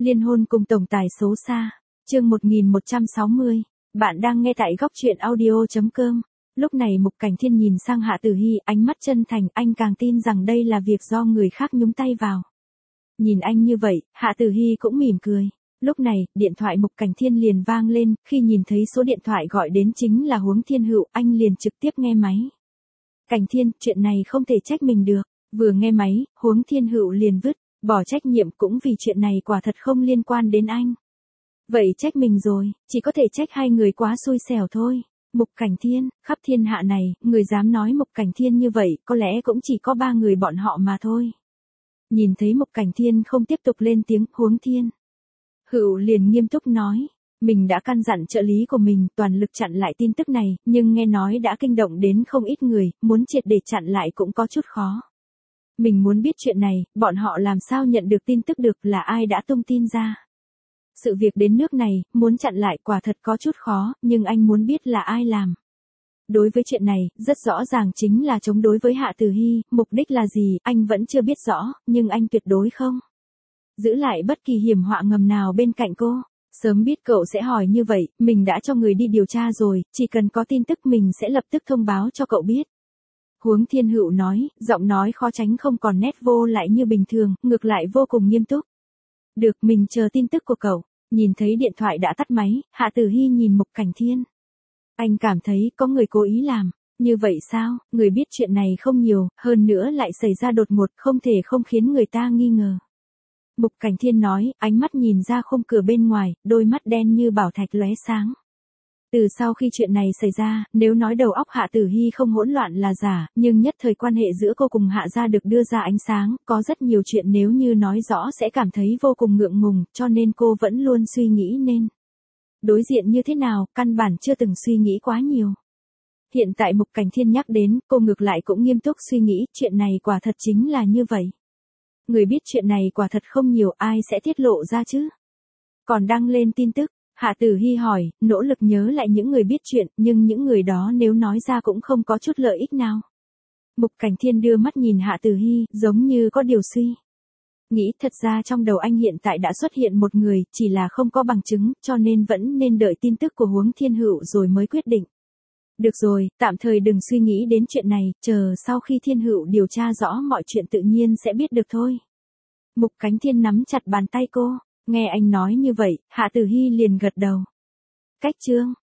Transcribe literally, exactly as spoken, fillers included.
Liên hôn cùng tổng tài xấu xa. Chương một nghìn một trăm sáu mươi. Bạn đang nghe tại góc truyện audio chấm com. Lúc này Mục Cảnh Thiên nhìn sang Hạ Tử Hi, ánh mắt chân thành, anh càng tin rằng đây là việc do người khác nhúng tay vào. Nhìn anh như vậy, Hạ Tử Hi cũng mỉm cười. Lúc này, điện thoại Mục Cảnh Thiên liền vang lên, khi nhìn thấy số điện thoại gọi đến chính là Huống Thiên Hựu, anh liền trực tiếp nghe máy. Cảnh Thiên, chuyện này không thể trách mình được. Vừa nghe máy, Huống Thiên Hựu liền vứt bỏ trách nhiệm, cũng vì chuyện này quả thật không liên quan đến anh. Vậy trách mình rồi, chỉ có thể trách hai người quá xui xẻo thôi. Mục Cảnh Thiên, khắp thiên hạ này, người dám nói Mục Cảnh Thiên như vậy, có lẽ cũng chỉ có ba người bọn họ mà thôi. Nhìn thấy Mục Cảnh Thiên không tiếp tục lên tiếng, Huống Thiên Hựu liền nghiêm túc nói, mình đã căn dặn trợ lý của mình toàn lực chặn lại tin tức này, nhưng nghe nói đã kinh động đến không ít người, muốn triệt để chặn lại cũng có chút khó. Mình muốn biết chuyện này, bọn họ làm sao nhận được tin tức được, là ai đã tung tin ra. Sự việc đến nước này, muốn chặn lại quả thật có chút khó, nhưng anh muốn biết là ai làm. Đối với chuyện này, rất rõ ràng chính là chống đối với Hạ Tử Hi, mục đích là gì, anh vẫn chưa biết rõ, nhưng anh tuyệt đối không giữ lại bất kỳ hiểm họa ngầm nào bên cạnh cô. Sớm biết cậu sẽ hỏi như vậy, mình đã cho người đi điều tra rồi, chỉ cần có tin tức mình sẽ lập tức thông báo cho cậu biết. Huống Thiên Hựu nói, giọng nói khó tránh không còn nét vô lại như bình thường, ngược lại vô cùng nghiêm túc. Được, mình chờ tin tức của cậu. Nhìn thấy điện thoại đã tắt máy, Hạ Tử Hi nhìn Mục Cảnh Thiên. Anh cảm thấy có người cố ý làm. Như vậy sao, người biết chuyện này không nhiều, hơn nữa lại xảy ra đột ngột, không thể không khiến người ta nghi ngờ. Mục Cảnh Thiên nói, ánh mắt nhìn ra khung cửa bên ngoài, đôi mắt đen như bảo thạch lóe sáng. Từ sau khi chuyện này xảy ra, nếu nói đầu óc Hạ Tử Hi không hỗn loạn là giả, nhưng nhất thời quan hệ giữa cô cùng Hạ gia được đưa ra ánh sáng, có rất nhiều chuyện nếu như nói rõ sẽ cảm thấy vô cùng ngượng ngùng, cho nên cô vẫn luôn suy nghĩ nên đối diện như thế nào, căn bản chưa từng suy nghĩ quá nhiều. Hiện tại Mục Cảnh Thiên nhắc đến, cô ngược lại cũng nghiêm túc suy nghĩ, chuyện này quả thật chính là như vậy. Người biết chuyện này quả thật không nhiều, ai sẽ tiết lộ ra chứ? Còn đăng lên tin tức. Hạ Tử Hi hỏi, nỗ lực nhớ lại những người biết chuyện, nhưng những người đó nếu nói ra cũng không có chút lợi ích nào. Mục Cảnh Thiên đưa mắt nhìn Hạ Tử Hi, giống như có điều suy nghĩ, thật ra trong đầu anh hiện tại đã xuất hiện một người, chỉ là không có bằng chứng, cho nên vẫn nên đợi tin tức của Huống Thiên Hựu rồi mới quyết định. Được rồi, tạm thời đừng suy nghĩ đến chuyện này, chờ sau khi Thiên Hựu điều tra rõ mọi chuyện tự nhiên sẽ biết được thôi. Mục Cảnh Thiên nắm chặt bàn tay cô. Nghe anh nói như vậy, Hạ Tử Hi liền gật đầu. Cách chương